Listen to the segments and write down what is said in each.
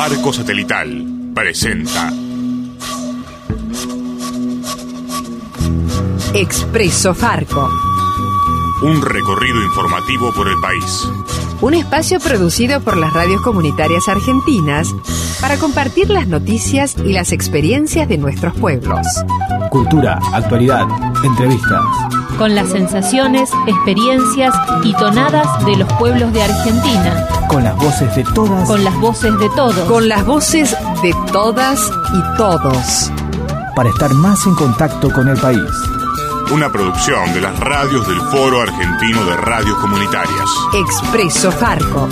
Farco Satelital presenta Expreso Farco. Un recorrido informativo por el país. Un espacio producido por las radios comunitarias argentinas para compartir las noticias y las experiencias de nuestros pueblos. Cultura, actualidad, entrevistas. Con las sensaciones, experiencias y tonadas de los pueblos de Argentina. Con las voces de todas. Con las voces de todos. Con las voces de todas y todos. Para estar más en contacto con el país. Una producción de las radios del Foro Argentino de Radios Comunitarias. Expreso Farco.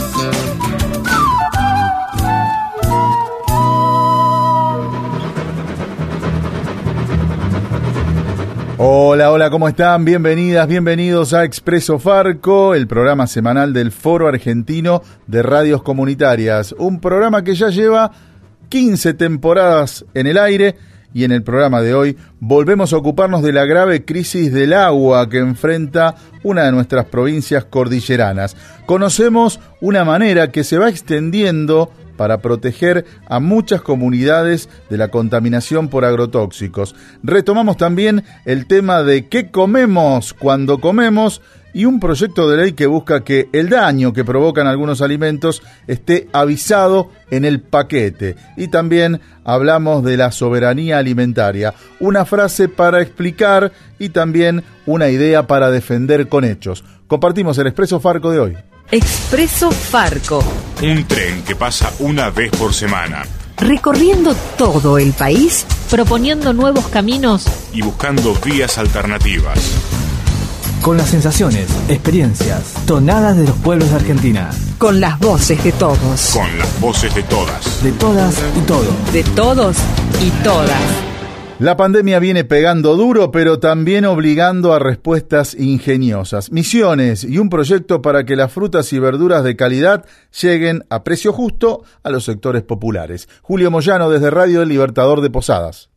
Hola, ¿cómo están? Bienvenidas, bienvenidos a Expreso Farco, el programa semanal del Foro Argentino de Radios Comunitarias. Un programa que ya lleva 15 temporadas en el aire. Y en el programa de hoy volvemos a ocuparnos de la grave crisis del agua que enfrenta una de nuestras provincias cordilleranas. Conocemos una manera que se va extendiendo para proteger a muchas comunidades de la contaminación por agrotóxicos. Retomamos también el tema de qué comemos cuando comemos y un proyecto de ley que busca que el daño que provocan algunos alimentos esté avisado en el paquete. Y también hablamos de la soberanía alimentaria, una frase para explicar y también una idea para defender con hechos. Compartimos el Expreso Farco de hoy. Expreso Farco. Un tren que pasa una vez por semana. Recorriendo todo el país, proponiendo nuevos caminos y buscando vías alternativas. Con las sensaciones, experiencias, tonadas de los pueblos de Argentina. Con las voces de todos. Con las voces de todas. De todas y todos. De todos y todas. La pandemia viene pegando duro, pero también obligando a respuestas ingeniosas. Misiones y un proyecto para que las frutas y verduras de calidad lleguen a precio justo a los sectores populares. Julio Moyano desde Radio El Libertador de Posadas.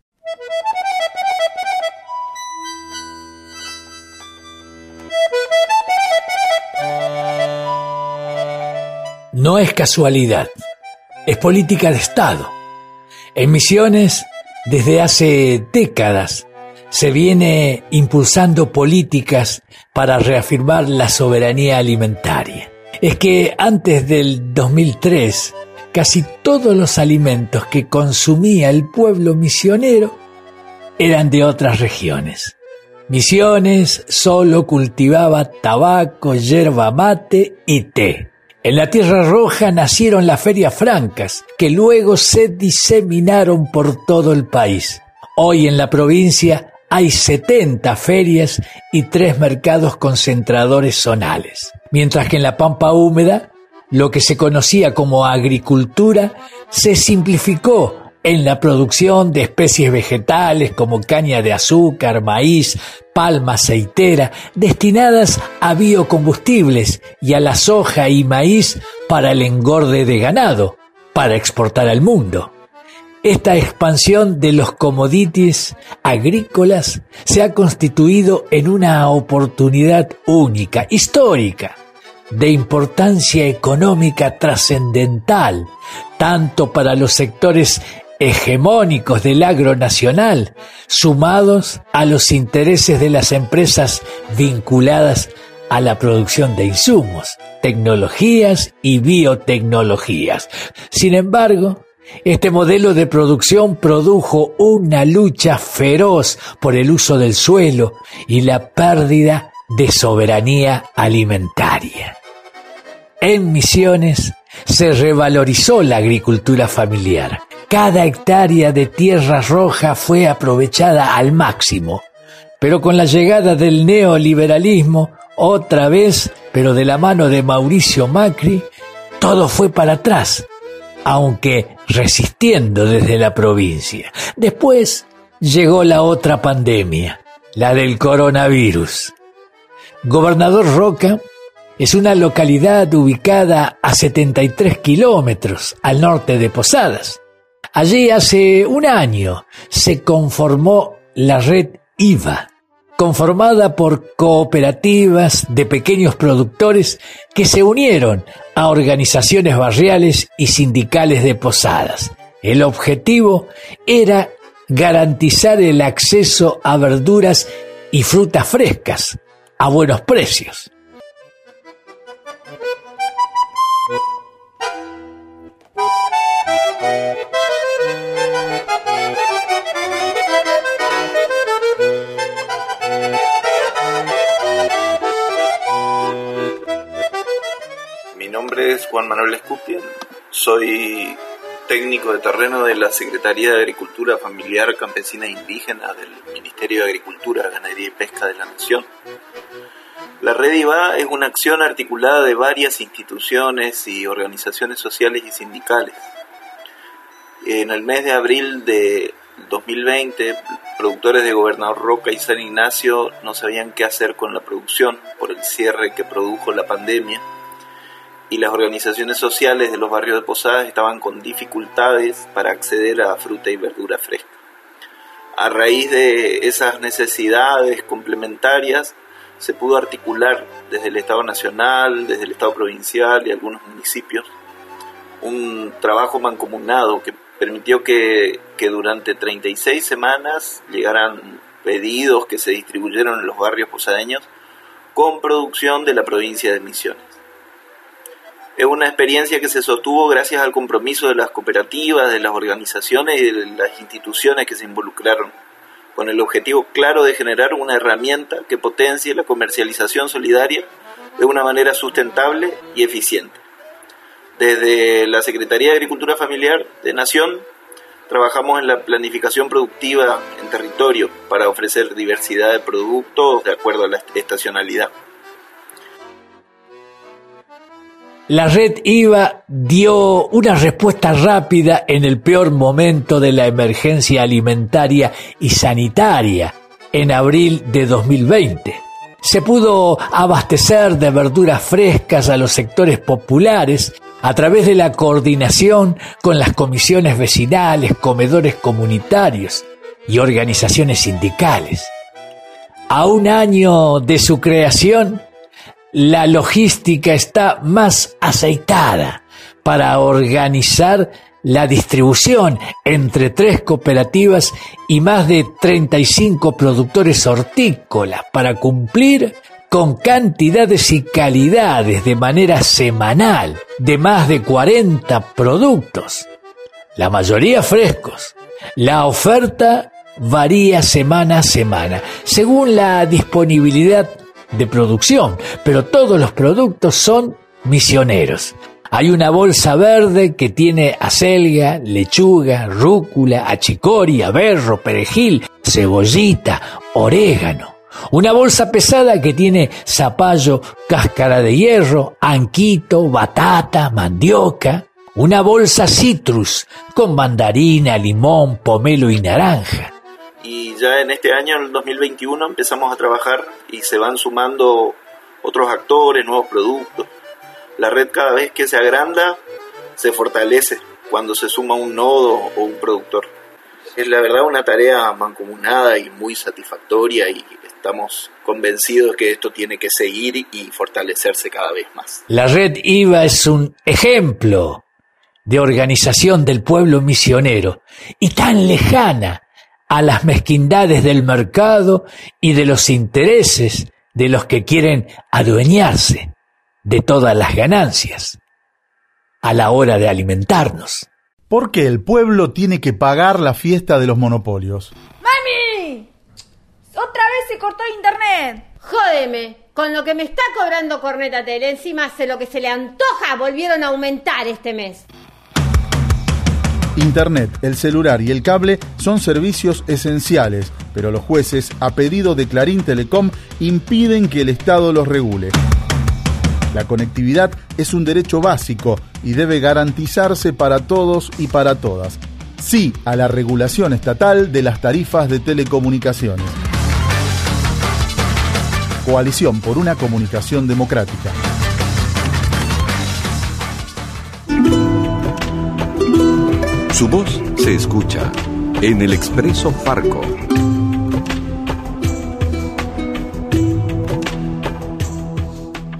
No es casualidad, es política de Estado. En Misiones, desde hace décadas, se viene impulsando políticas para reafirmar la soberanía alimentaria. Es que antes del 2003, casi todos los alimentos que consumía el pueblo misionero eran de otras regiones. Misiones solo cultivaba tabaco, yerba mate y té. En la Tierra Roja nacieron las ferias francas, que luego se diseminaron por todo el país. Hoy en la provincia hay 70 ferias y 3 mercados concentradores zonales. Mientras que en la Pampa Húmeda, lo que se conocía como agricultura, se simplificó en la producción de especies vegetales como caña de azúcar, maíz, palma aceitera, destinadas a biocombustibles y a la soja y maíz para el engorde de ganado, para exportar al mundo. Esta expansión de los commodities agrícolas se ha constituido en una oportunidad única, histórica, de importancia económica trascendental, tanto para los sectores hegemónicos del agro nacional, sumados a los intereses de las empresas vinculadas a la producción de insumos, tecnologías y biotecnologías. Sin embargo, este modelo de producción produjo una lucha feroz por el uso del suelo y la pérdida de soberanía alimentaria. En Misiones se revalorizó la agricultura familiar. Cada hectárea de tierra roja fue aprovechada al máximo, pero con la llegada del neoliberalismo, otra vez, pero de la mano de Mauricio Macri, todo fue para atrás, aunque resistiendo desde la provincia. Después llegó la otra pandemia, la del coronavirus. Gobernador Roca es una localidad ubicada a 73 kilómetros al norte de Posadas. Allí hace un año se conformó la red IVA, conformada por cooperativas de pequeños productores que se unieron a organizaciones barriales y sindicales de Posadas. El objetivo era garantizar el acceso a verduras y frutas frescas a buenos precios. Mi nombre es Juan Manuel Escupien, soy técnico de terreno de la Secretaría de Agricultura Familiar, Campesina e Indígena del Ministerio de Agricultura, Ganadería y Pesca de la Nación. La Red IVA es una acción articulada de varias instituciones y organizaciones sociales y sindicales. En el mes de abril de 2020, productores de Gobernador Roca y San Ignacio no sabían qué hacer con la producción por el cierre que produjo la pandemia, y las organizaciones sociales de los barrios de Posadas estaban con dificultades para acceder a fruta y verdura fresca. A raíz de esas necesidades complementarias, se pudo articular desde el Estado Nacional, desde el Estado Provincial y algunos municipios un trabajo mancomunado que permitió que durante 36 semanas llegaran pedidos que se distribuyeron en los barrios posadeños con producción de la provincia de Misiones. Es una experiencia que se sostuvo gracias al compromiso de las cooperativas, de las organizaciones y de las instituciones que se involucraron, con el objetivo claro de generar una herramienta que potencie la comercialización solidaria de una manera sustentable y eficiente. Desde la Secretaría de Agricultura Familiar de Nación, trabajamos en la planificación productiva en territorio para ofrecer diversidad de productos de acuerdo a la estacionalidad. La Red IVA dio una respuesta rápida en el peor momento de la emergencia alimentaria y sanitaria en abril de 2020. Se pudo abastecer de verduras frescas a los sectores populares a través de la coordinación con las comisiones vecinales, comedores comunitarios y organizaciones sindicales. A un año de su creación, la logística está más aceitada para organizar la distribución entre 3 cooperativas y más de 35 productores hortícolas para cumplir con cantidades y calidades de manera semanal de más de 40 productos, la mayoría frescos. La oferta varía semana a semana según la disponibilidad de producción, pero todos los productos son misioneros. Hay una bolsa verde que tiene acelga, lechuga, rúcula, achicoria, berro, perejil, cebollita, orégano. Una bolsa pesada que tiene zapallo, cáscara de hierro, anquito, batata, mandioca. Una bolsa citrus con mandarina, limón, pomelo y naranja. Y ya en este año, en el 2021, empezamos a trabajar y se van sumando otros actores, nuevos productos. La red cada vez que se agranda, se fortalece cuando se suma un nodo o un productor. Es la verdad una tarea mancomunada y muy satisfactoria y estamos convencidos que esto tiene que seguir y fortalecerse cada vez más. La red IVA es un ejemplo de organización del pueblo misionero y tan lejana a las mezquindades del mercado y de los intereses de los que quieren adueñarse de todas las ganancias a la hora de alimentarnos. ¿Por qué el pueblo tiene que pagar la fiesta de los monopolios? ¡Mami! ¡Otra vez se cortó internet! Jódeme, con lo que me está cobrando Corneta.tel, encima hace lo que se le antoja, volvieron a aumentar este mes. Internet, el celular y el cable son servicios esenciales, pero los jueces, a pedido de Clarín Telecom, impiden que el Estado los regule. La conectividad es un derecho básico y debe garantizarse para todos y para todas. Sí a la regulación estatal de las tarifas de telecomunicaciones. Coalición por una comunicación democrática. Su voz se escucha en el Expreso Farco.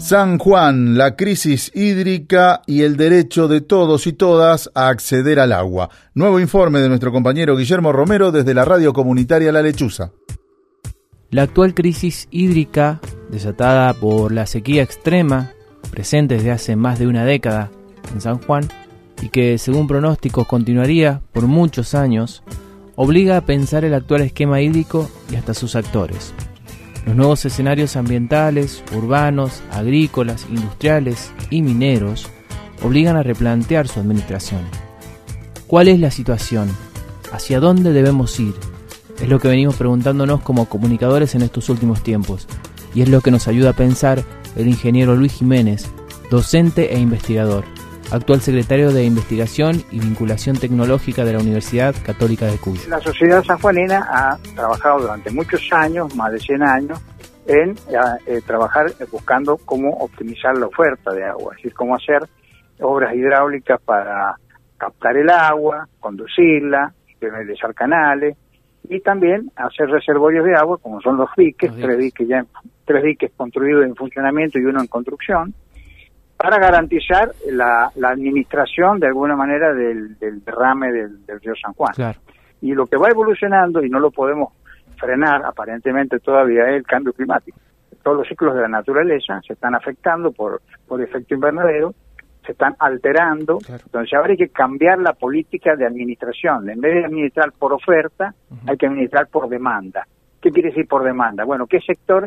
San Juan, la crisis hídrica y el derecho de todos y todas a acceder al agua. Nuevo informe de nuestro compañero Guillermo Romero desde la radio comunitaria La Lechuza. La actual crisis hídrica, desatada por la sequía extrema, presente desde hace más de una década en San Juan, y que según pronósticos continuaría por muchos años, obliga a pensar el actual esquema hídrico y hasta sus actores. Los nuevos escenarios ambientales, urbanos, agrícolas, industriales y mineros obligan a replantear su administración. ¿Cuál es la situación? ¿Hacia dónde debemos ir? Es lo que venimos preguntándonos como comunicadores en estos últimos tiempos, y es lo que nos ayuda a pensar el ingeniero Luis Jiménez, docente e investigador, actual secretario de Investigación y Vinculación Tecnológica de la Universidad Católica de Cuyo. La sociedad sanjuanina ha trabajado durante muchos años, más de 100 años, en trabajar buscando cómo optimizar la oferta de agua, es decir, cómo hacer obras hidráulicas para captar el agua, conducirla, realizar canales y también hacer reservorios de agua, como son los diques, tres diques construidos en funcionamiento y uno en construcción, para garantizar la administración de alguna manera del derrame del río San Juan. Claro. Y lo que va evolucionando, y no lo podemos frenar aparentemente todavía, es el cambio climático. Todos los ciclos de la naturaleza se están afectando por efecto invernadero, se están alterando, claro. Entonces ahora hay que cambiar la política de administración. En vez de administrar por oferta, hay que administrar por demanda. ¿Qué quiere decir por demanda? Bueno, ¿qué sector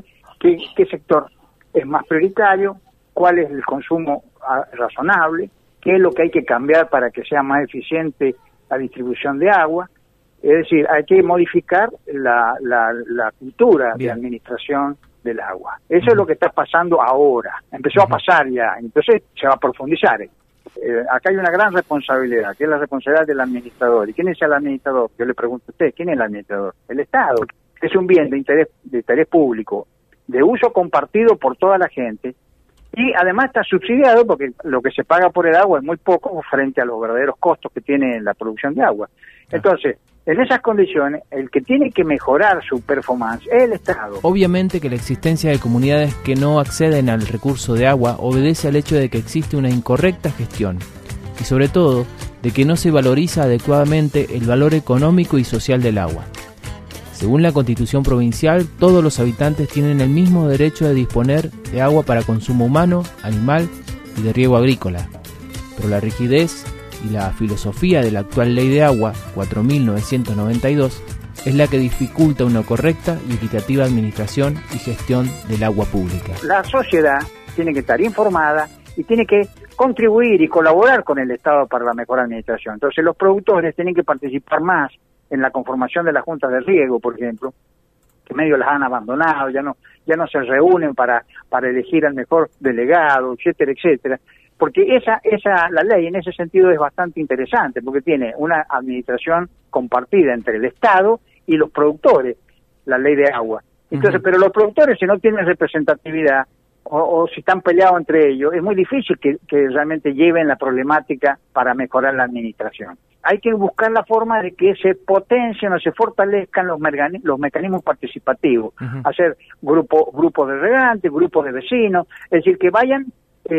es más prioritario? ¿Cuál es el consumo razonable? ¿Qué es lo que hay que cambiar para que sea más eficiente la distribución de agua? Es decir, hay que modificar la cultura de administración del agua. Eso es lo que está pasando ahora. Empezó a pasar ya, entonces se va a profundizar. Acá hay una gran responsabilidad, que es la responsabilidad del administrador. ¿Y quién es el administrador? Yo le pregunto a usted, ¿quién es el administrador? El Estado. Es un bien de interés público, de uso compartido por toda la gente, y además está subsidiado porque lo que se paga por el agua es muy poco frente a los verdaderos costos que tiene la producción de agua. Entonces, en esas condiciones, el que tiene que mejorar su performance es el Estado. Obviamente que la existencia de comunidades que no acceden al recurso de agua obedece al hecho de que existe una incorrecta gestión y sobre todo de que no se valoriza adecuadamente el valor económico y social del agua. Según la Constitución provincial, todos los habitantes tienen el mismo derecho de disponer de agua para consumo humano, animal y de riego agrícola. Pero la rigidez y la filosofía de la actual Ley de Agua 4992 es la que dificulta una correcta y equitativa administración y gestión del agua pública. La sociedad tiene que estar informada y tiene que contribuir y colaborar con el Estado para la mejor administración. Entonces los productores tienen que participar más en la conformación de las juntas de riego, por ejemplo, que medio las han abandonado, ya no se reúnen para elegir al mejor delegado, etcétera, etcétera. Porque la ley en ese sentido es bastante interesante, porque tiene una administración compartida entre el Estado y los productores, la ley de agua. Entonces, pero los productores, si no tienen representatividad o si están peleados entre ellos, es muy difícil que realmente lleven la problemática para mejorar la administración. Hay que buscar la forma de que se potencien o se fortalezcan los mecanismos participativos, hacer grupos de regantes, grupos de vecinos, es decir, que vayan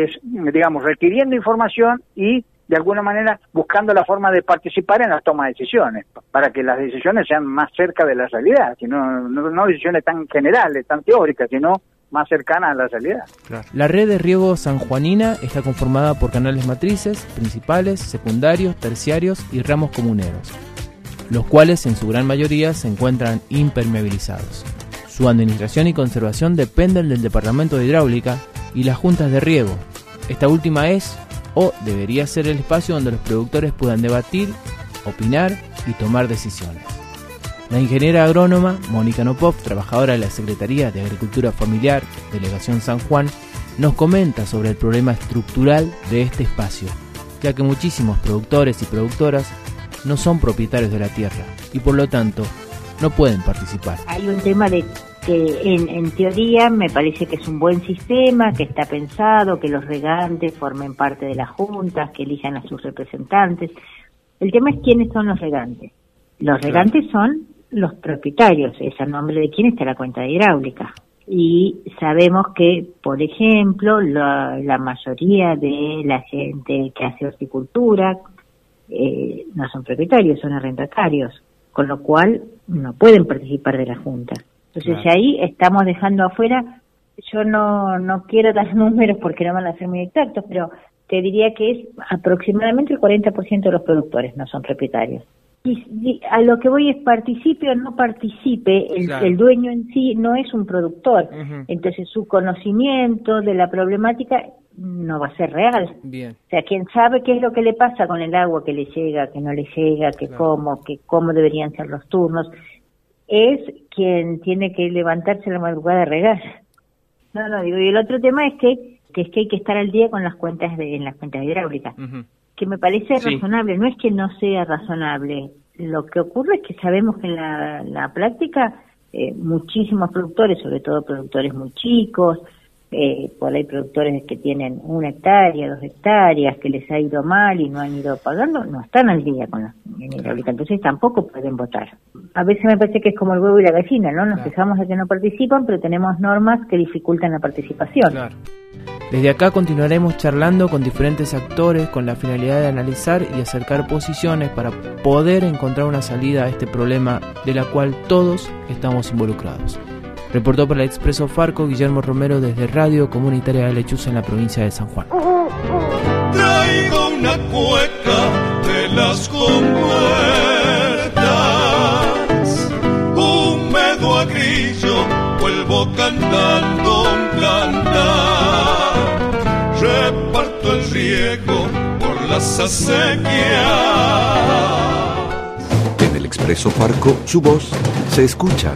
requiriendo información y de alguna manera buscando la forma de participar en la toma de decisiones, para que las decisiones sean más cerca de la realidad, no decisiones tan generales, tan teóricas, sino más cercanas a la realidad. Claro. La red de riego sanjuanina está conformada por canales matrices, principales, secundarios, terciarios y ramos comuneros, los cuales en su gran mayoría se encuentran impermeabilizados. Su administración y conservación dependen del Departamento de Hidráulica y las juntas de riego. Esta última es, o debería ser, el espacio donde los productores puedan debatir, opinar y tomar decisiones. La ingeniera agrónoma Mónica Nopov, trabajadora de la Secretaría de Agricultura Familiar, Delegación San Juan, nos comenta sobre el problema estructural de este espacio, ya que muchísimos productores y productoras no son propietarios de la tierra y por lo tanto no pueden participar. Hay un tema de que en teoría me parece que es un buen sistema, que está pensado, que los regantes formen parte de las juntas, que elijan a sus representantes. El tema es quiénes son los regantes. Los regantes son los propietarios, es a nombre de quién está la cuenta de hidráulica. Y sabemos que, por ejemplo, la mayoría de la gente que hace horticultura no son propietarios, son arrendatarios, con lo cual no pueden participar de la Junta. Entonces ahí estamos dejando afuera, yo no quiero dar números porque no van a ser muy exactos, pero te diría que es aproximadamente el 40% de los productores no son propietarios. Y a lo que voy es participe o no participe, el dueño en sí no es un productor, entonces su conocimiento de la problemática no va a ser real. Bien. O sea, quien sabe qué es lo que le pasa con el agua, que le llega, que no le llega, que cómo deberían ser los turnos, es quien tiene que levantarse a la madrugada a regar. Digo, y el otro tema es que hay que estar al día con las cuentas hidráulicas. Que me parece razonable, no es que no sea razonable. Lo que ocurre es que sabemos que en la práctica muchísimos productores, sobre todo productores muy chicos, por ahí productores que tienen 1 hectárea, 2 hectáreas, que les ha ido mal y no han ido pagando, no están al día con la hidráulica, entonces tampoco pueden votar. A veces me parece que es como el huevo y la gallina, ¿no? Nos quejamos de que no participan, pero tenemos normas que dificultan la participación. Claro. Desde acá continuaremos charlando con diferentes actores con la finalidad de analizar y acercar posiciones para poder encontrar una salida a este problema de la cual todos estamos involucrados. Reportó para el Expreso Farco Guillermo Romero desde Radio Comunitaria de Lechuza en la provincia de San Juan. Traigo una cueca de las compuertas, húmedo a grillo, vuelvo cantando un cantar, reparto el riego por las acequias. En el Expreso Farco, su voz se escucha.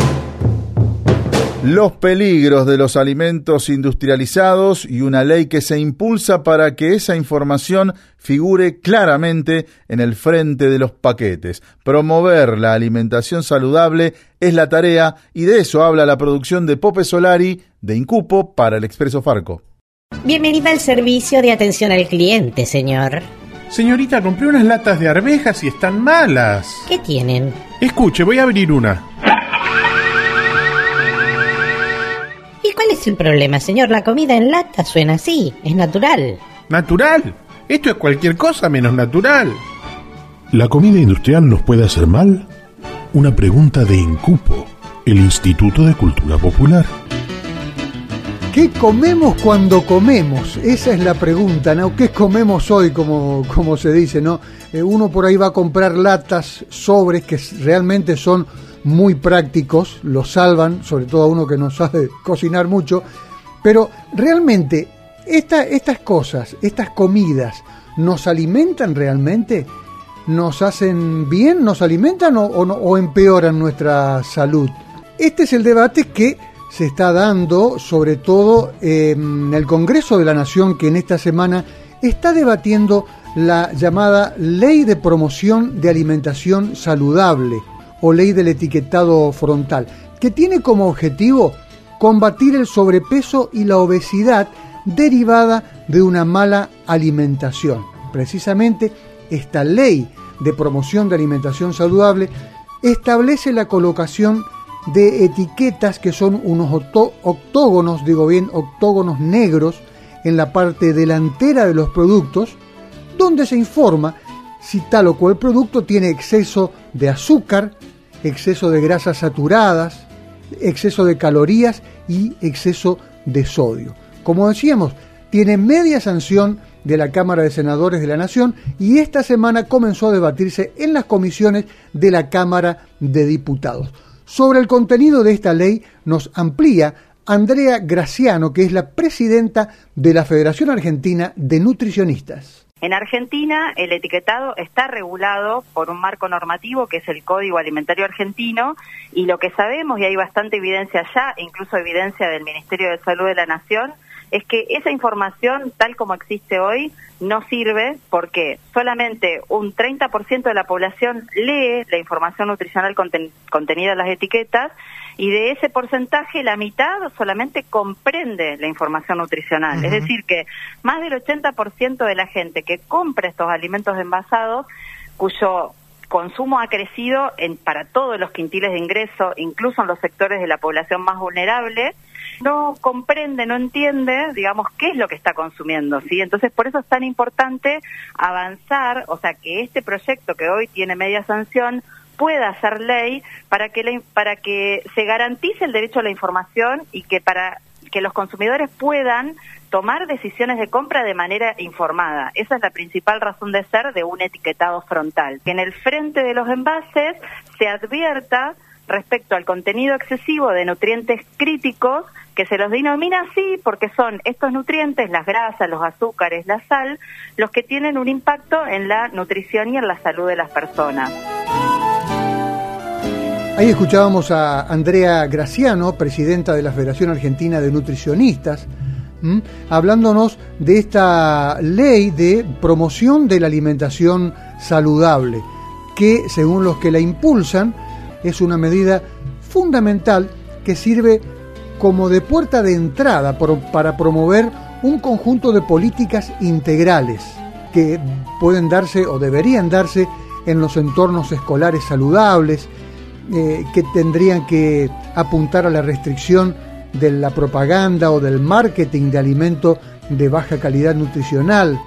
Los peligros de los alimentos industrializados y una ley que se impulsa para que esa información figure claramente en el frente de los paquetes. Promover la alimentación saludable es la tarea y de eso habla la producción de Pope Solari de Incupo para el Expreso Farco. Bienvenida al servicio de atención al cliente, señor. Señorita, compré unas latas de arvejas y están malas. ¿Qué tienen? Escuche, voy a abrir una. ¿Y cuál es el problema, señor? La comida en lata suena así, es natural. ¿Natural? Esto es cualquier cosa menos natural. ¿La comida industrial nos puede hacer mal? Una pregunta de Incupo, el Instituto de Cultura Popular. ¿Qué comemos cuando comemos? Esa es la pregunta, ¿no? ¿Qué comemos hoy, como se dice, ¿no? Uno por ahí va a comprar latas, sobres, que realmente son muy prácticos, los salvan, sobre todo a uno que no sabe cocinar mucho, pero realmente estas cosas, estas comidas, ¿nos alimentan realmente? ¿Nos hacen bien? ¿Nos alimentan o empeoran nuestra salud? Este es el debate que se está dando, sobre todo en el Congreso de la Nación, que en esta semana está debatiendo la llamada Ley de Promoción de Alimentación Saludable, o Ley del Etiquetado Frontal, que tiene como objetivo combatir el sobrepeso y la obesidad derivada de una mala alimentación. Precisamente esta Ley de Promoción de Alimentación Saludable establece la colocación de etiquetas que son unos octógonos negros en la parte delantera de los productos, donde se informa si tal o cual producto tiene exceso de azúcar, exceso de grasas saturadas, exceso de calorías y exceso de sodio. Como decíamos, tiene media sanción de la Cámara de Senadores de la Nación y esta semana comenzó a debatirse en las comisiones de la Cámara de Diputados. Sobre el contenido de esta ley nos amplía Andrea Graciano, que es la presidenta de la Federación Argentina de Nutricionistas. En Argentina, el etiquetado está regulado por un marco normativo que es el Código Alimentario Argentino, y lo que sabemos, y hay bastante evidencia allá, incluso evidencia del Ministerio de Salud de la Nación, es que esa información, tal como existe hoy, no sirve porque solamente un 30% de la población lee la información nutricional contenida en las etiquetas, y de ese porcentaje la mitad solamente comprende la información nutricional. Es decir que más del 80% de la gente que compra estos alimentos envasados, cuyo consumo ha crecido para todos los quintiles de ingreso, incluso en los sectores de la población más vulnerable, no comprende, no entiende, digamos, qué es lo que está consumiendo, ¿sí? Entonces, por eso es tan importante avanzar, o sea, que este proyecto que hoy tiene media sanción pueda ser ley para que se garantice el derecho a la información y que para que los consumidores puedan tomar decisiones de compra de manera informada. Esa es la principal razón de ser de un etiquetado frontal. Que en el frente de los envases se advierta respecto al contenido excesivo de nutrientes críticos, que se los denomina así porque son estos nutrientes, las grasas, los azúcares, la sal, los que tienen un impacto en la nutrición y en la salud de las personas. Ahí escuchábamos a Andrea Graciano, presidenta de la Federación Argentina de Nutricionistas, hablándonos de esta ley de promoción de la alimentación saludable, que según los que la impulsan es una medida fundamental que sirve como de puerta de entrada para promover un conjunto de políticas integrales que pueden darse o deberían darse en los entornos escolares saludables, que tendrían que apuntar a la restricción de la propaganda o del marketing de alimentos de baja calidad nutricional,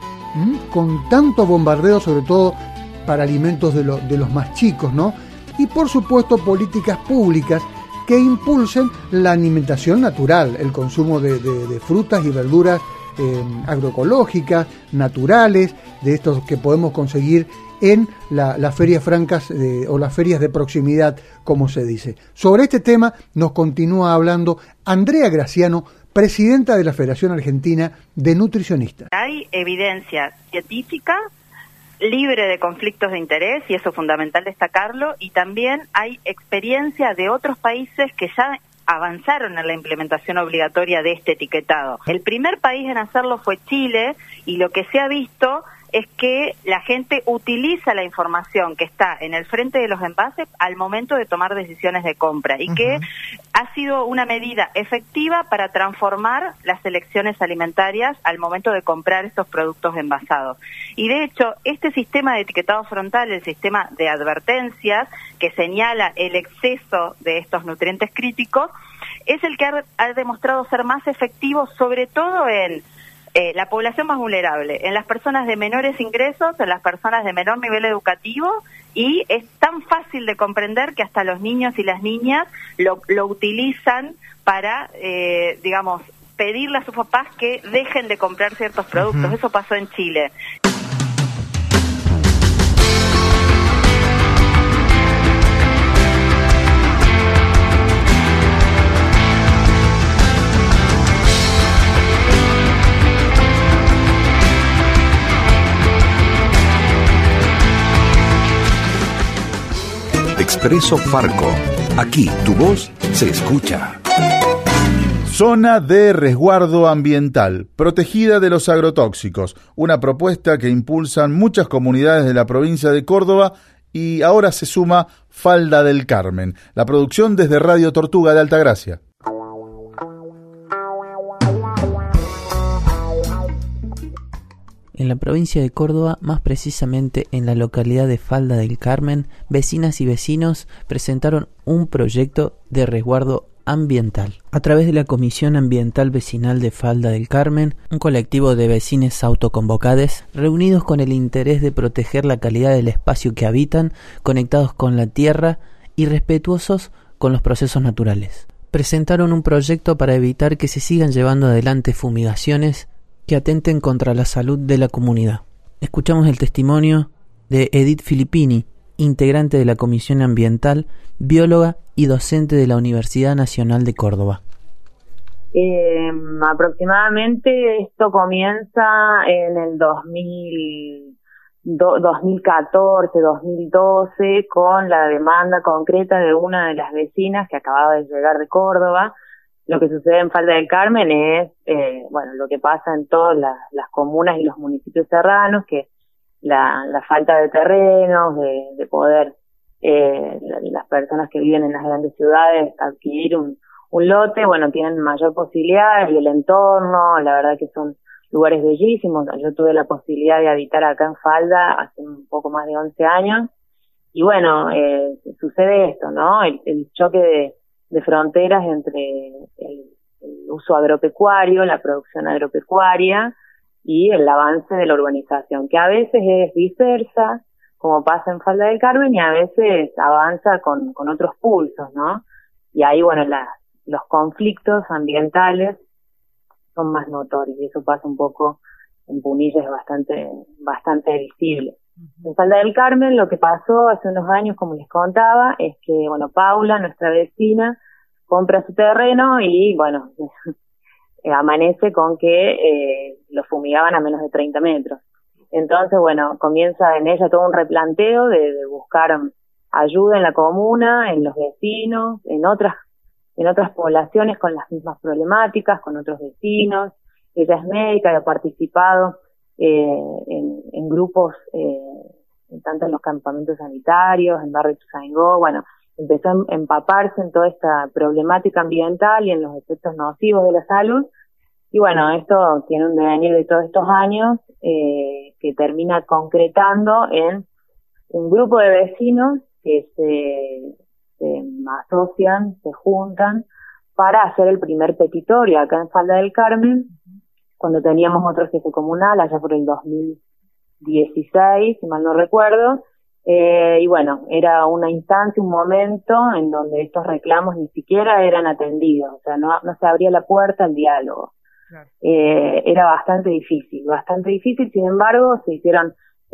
con tanto bombardeo, sobre todo para alimentos de los más chicos, ¿no? Y por supuesto políticas públicas que impulsen la alimentación natural, el consumo de frutas y verduras agroecológicas, naturales, de estos que podemos conseguir en las ferias francas o las ferias de proximidad, como se dice. Sobre este tema nos continúa hablando Andrea Graciano, presidenta de la Federación Argentina de Nutricionistas. Hay evidencia científica libre de conflictos de interés, y eso es fundamental destacarlo, y también hay experiencia de otros países que ya avanzaron en la implementación obligatoria de este etiquetado. El primer país en hacerlo fue Chile, y lo que se ha visto es que la gente utiliza la información que está en el frente de los envases al momento de tomar decisiones de compra, y que ha sido una medida efectiva para transformar las elecciones alimentarias al momento de comprar estos productos envasados. Y de hecho, este sistema de etiquetado frontal, el sistema de advertencias que señala el exceso de estos nutrientes críticos, es el que ha demostrado ser más efectivo, sobre todo en la población más vulnerable, en las personas de menores ingresos, en las personas de menor nivel educativo, y es tan fácil de comprender que hasta los niños y las niñas lo utilizan para, digamos, pedirle a sus papás que dejen de comprar ciertos productos. Eso pasó en Chile. Expreso Farco. Aquí tu voz se escucha. Zona de resguardo ambiental, protegida de los agrotóxicos, una propuesta que impulsan muchas comunidades de la provincia de Córdoba, y ahora se suma Falda del Carmen. La producción desde Radio Tortuga de Altagracia. En la provincia de Córdoba, más precisamente en la localidad de Falda del Carmen, vecinas y vecinos presentaron un proyecto de resguardo ambiental. A través de la Comisión Ambiental Vecinal de Falda del Carmen, un colectivo de vecines autoconvocades, reunidos con el interés de proteger la calidad del espacio que habitan, conectados con la tierra y respetuosos con los procesos naturales. Presentaron un proyecto para evitar que se sigan llevando adelante fumigaciones que atenten contra la salud de la comunidad. Escuchamos el testimonio de Edith Filippini, integrante de la Comisión Ambiental, bióloga y docente de la Universidad Nacional de Córdoba. Aproximadamente esto comienza en el 2014, 2012, con la demanda concreta de una de las vecinas que acababa de llegar de Córdoba. Lo que sucede en Falda del Carmen es, lo que pasa en todas las comunas y los municipios serranos, que la falta de terrenos, de poder, las personas que viven en las grandes ciudades adquirir un lote, tienen mayor posibilidad, y el entorno, la verdad que son lugares bellísimos. Yo tuve la posibilidad de habitar acá en Falda hace un poco más de 11 años, Y bueno, sucede esto, ¿no? El choque de fronteras entre el uso agropecuario, la producción agropecuaria y el avance de la urbanización, que a veces es dispersa, como pasa en Falda del Carmen, y a veces avanza con otros pulsos, ¿no? Y ahí, bueno, los conflictos ambientales son más notorios, y eso pasa un poco en Punilla, es bastante visible. En Falda del Carmen lo que pasó hace unos años, como les contaba, es que, bueno, Paula, nuestra vecina, compra su terreno y, bueno, amanece con que lo fumigaban a menos de 30 metros. Entonces, bueno, comienza en ella todo un replanteo de buscar ayuda en la comuna, en los vecinos, en otras poblaciones con las mismas problemáticas, con otros vecinos. Ella es médica y ha participado en grupos, tanto en los campamentos sanitarios, en Barrio Ituzaingó. Bueno, empezó a empaparse en toda esta problemática ambiental y en los efectos nocivos de la salud. Y bueno, esto tiene un devenir de todos estos años que termina concretando en un grupo de vecinos que se asocian, se juntan para hacer el primer petitorio acá en Falda del Carmen, cuando teníamos otro jefe comunal, allá por el 2016, si mal no recuerdo, y bueno, era una instancia, un momento en donde estos reclamos ni siquiera eran atendidos, o sea, no se abría la puerta al diálogo. Claro. Era bastante difícil, sin embargo, se hicieron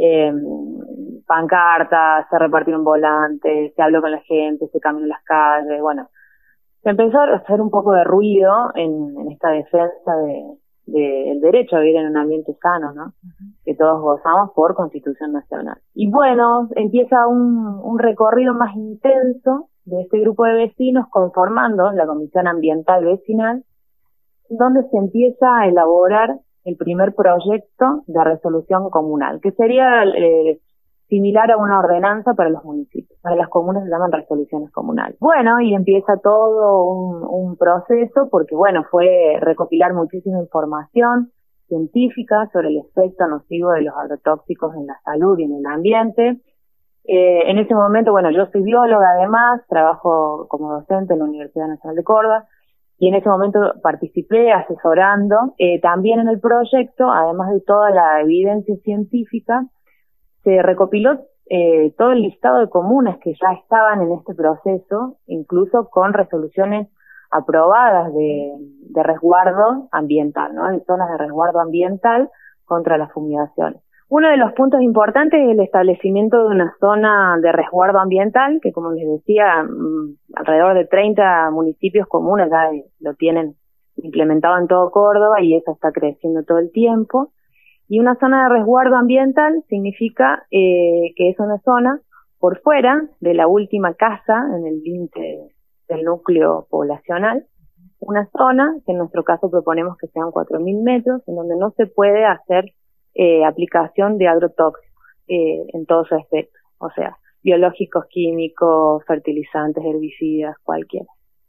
pancartas, se repartieron volantes, se habló con la gente, se caminó en las calles, bueno, se empezó a hacer un poco de ruido en esta defensa del derecho a vivir en un ambiente sano, ¿no? Que todos gozamos por Constitución Nacional. Y bueno, empieza un recorrido más intenso de este grupo de vecinos conformando la Comisión Ambiental Vecinal, donde se empieza a elaborar el primer proyecto de resolución comunal, que sería similar a una ordenanza para los municipios. Para las comunas se llaman resoluciones comunales. Bueno, y empieza todo un proceso porque, bueno, fue recopilar muchísima información científica sobre el efecto nocivo de los agrotóxicos en la salud y en el ambiente. En ese momento, bueno, yo soy bióloga además, trabajo como docente en la Universidad Nacional de Córdoba, y en ese momento participé asesorando también en el proyecto, además de toda la evidencia científica. Se recopiló todo el listado de comunas que ya estaban en este proceso, incluso con resoluciones aprobadas de resguardo ambiental, ¿no? En zonas de resguardo ambiental contra las fumigaciones. Uno de los puntos importantes es el establecimiento de una zona de resguardo ambiental, que como les decía, alrededor de 30 municipios comunes ya lo tienen implementado en todo Córdoba y eso está creciendo todo el tiempo. Y una zona de resguardo ambiental significa que es una zona por fuera de la última casa en el límite del núcleo poblacional, una zona que en nuestro caso proponemos que sean 4.000 metros, en donde no se puede hacer aplicación de agrotóxicos en todo su aspecto, o sea, biológicos, químicos, fertilizantes, herbicidas, cualquiera.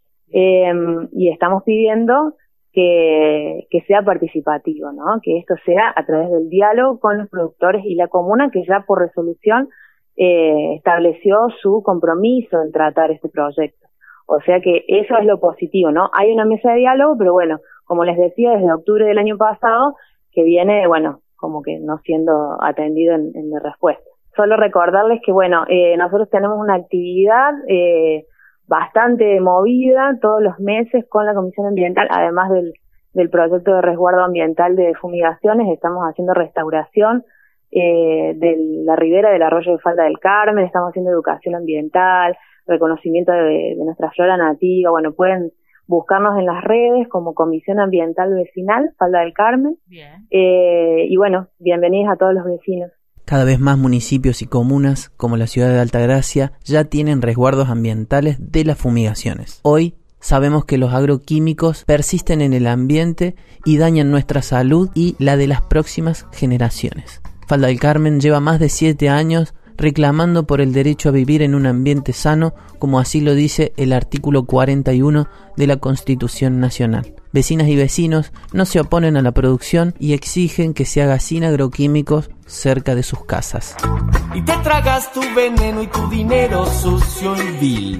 Y estamos pidiendo que sea participativo, ¿no? Que esto sea a través del diálogo con los productores y la comuna, que ya por resolución estableció su compromiso en tratar este proyecto. O sea que eso es lo positivo, ¿no? Hay una mesa de diálogo, pero bueno, como les decía, desde octubre del año pasado, que viene, bueno, como que no siendo atendido en la respuesta. Solo recordarles que, bueno, nosotros tenemos una actividad bastante movida todos los meses con la Comisión Ambiental, además del proyecto de resguardo ambiental de fumigaciones. Estamos haciendo restauración de la ribera del arroyo de Falda del Carmen, estamos haciendo educación ambiental, reconocimiento de nuestra flora nativa. Bueno, pueden buscarnos en las redes como Comisión Ambiental Vecinal Falda del Carmen. Bien. Y bueno, bienvenidos a todos los vecinos. Cada vez más municipios y comunas, como la ciudad de Altagracia, ya tienen resguardos ambientales de las fumigaciones. Hoy sabemos que los agroquímicos persisten en el ambiente y dañan nuestra salud y la de las próximas generaciones. Falda del Carmen lleva más de 7 años reclamando por el derecho a vivir en un ambiente sano, como así lo dice el artículo 41 de la Constitución Nacional. Vecinas y vecinos no se oponen a la producción y exigen que se haga sin agroquímicos cerca de sus casas. y te tragas tu veneno y tu dinero sucio y vil.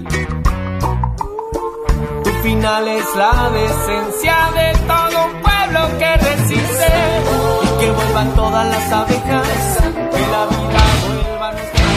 Tu final es la decencia de todo un pueblo que resiste y que vuelvan todas las abejas, que la vida vuelva a nuestra.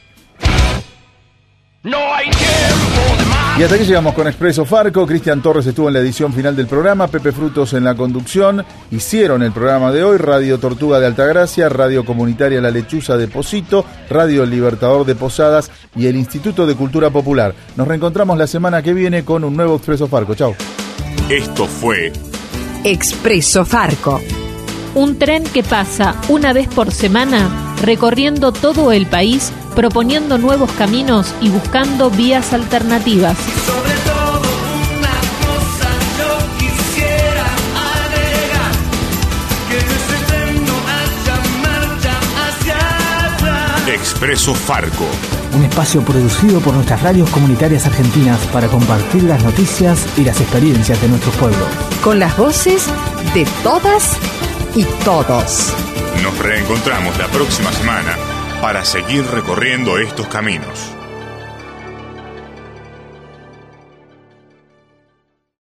No hay tiempo de más. Y hasta aquí llegamos con Expreso Farco. Cristian Torres estuvo en la edición final del programa, Pepe Frutos en la conducción. Hicieron el programa de hoy Radio Tortuga de Altagracia, Radio Comunitaria La Lechuza de Posito, Radio Libertador de Posadas y el Instituto de Cultura Popular. Nos reencontramos la semana que viene con un nuevo Expreso Farco. Chau. Esto fue Expreso Farco. Un tren que pasa una vez por semana recorriendo todo el país, proponiendo nuevos caminos y buscando vías alternativas. Sobre todo una cosa yo quisiera agregar, que en ese tren no haya marcha hacia allá. Expreso Farco. Un espacio producido por nuestras radios comunitarias argentinas para compartir las noticias y las experiencias de nuestros pueblos. Con las voces de todas y todos. Nos reencontramos la próxima semana para seguir recorriendo estos caminos.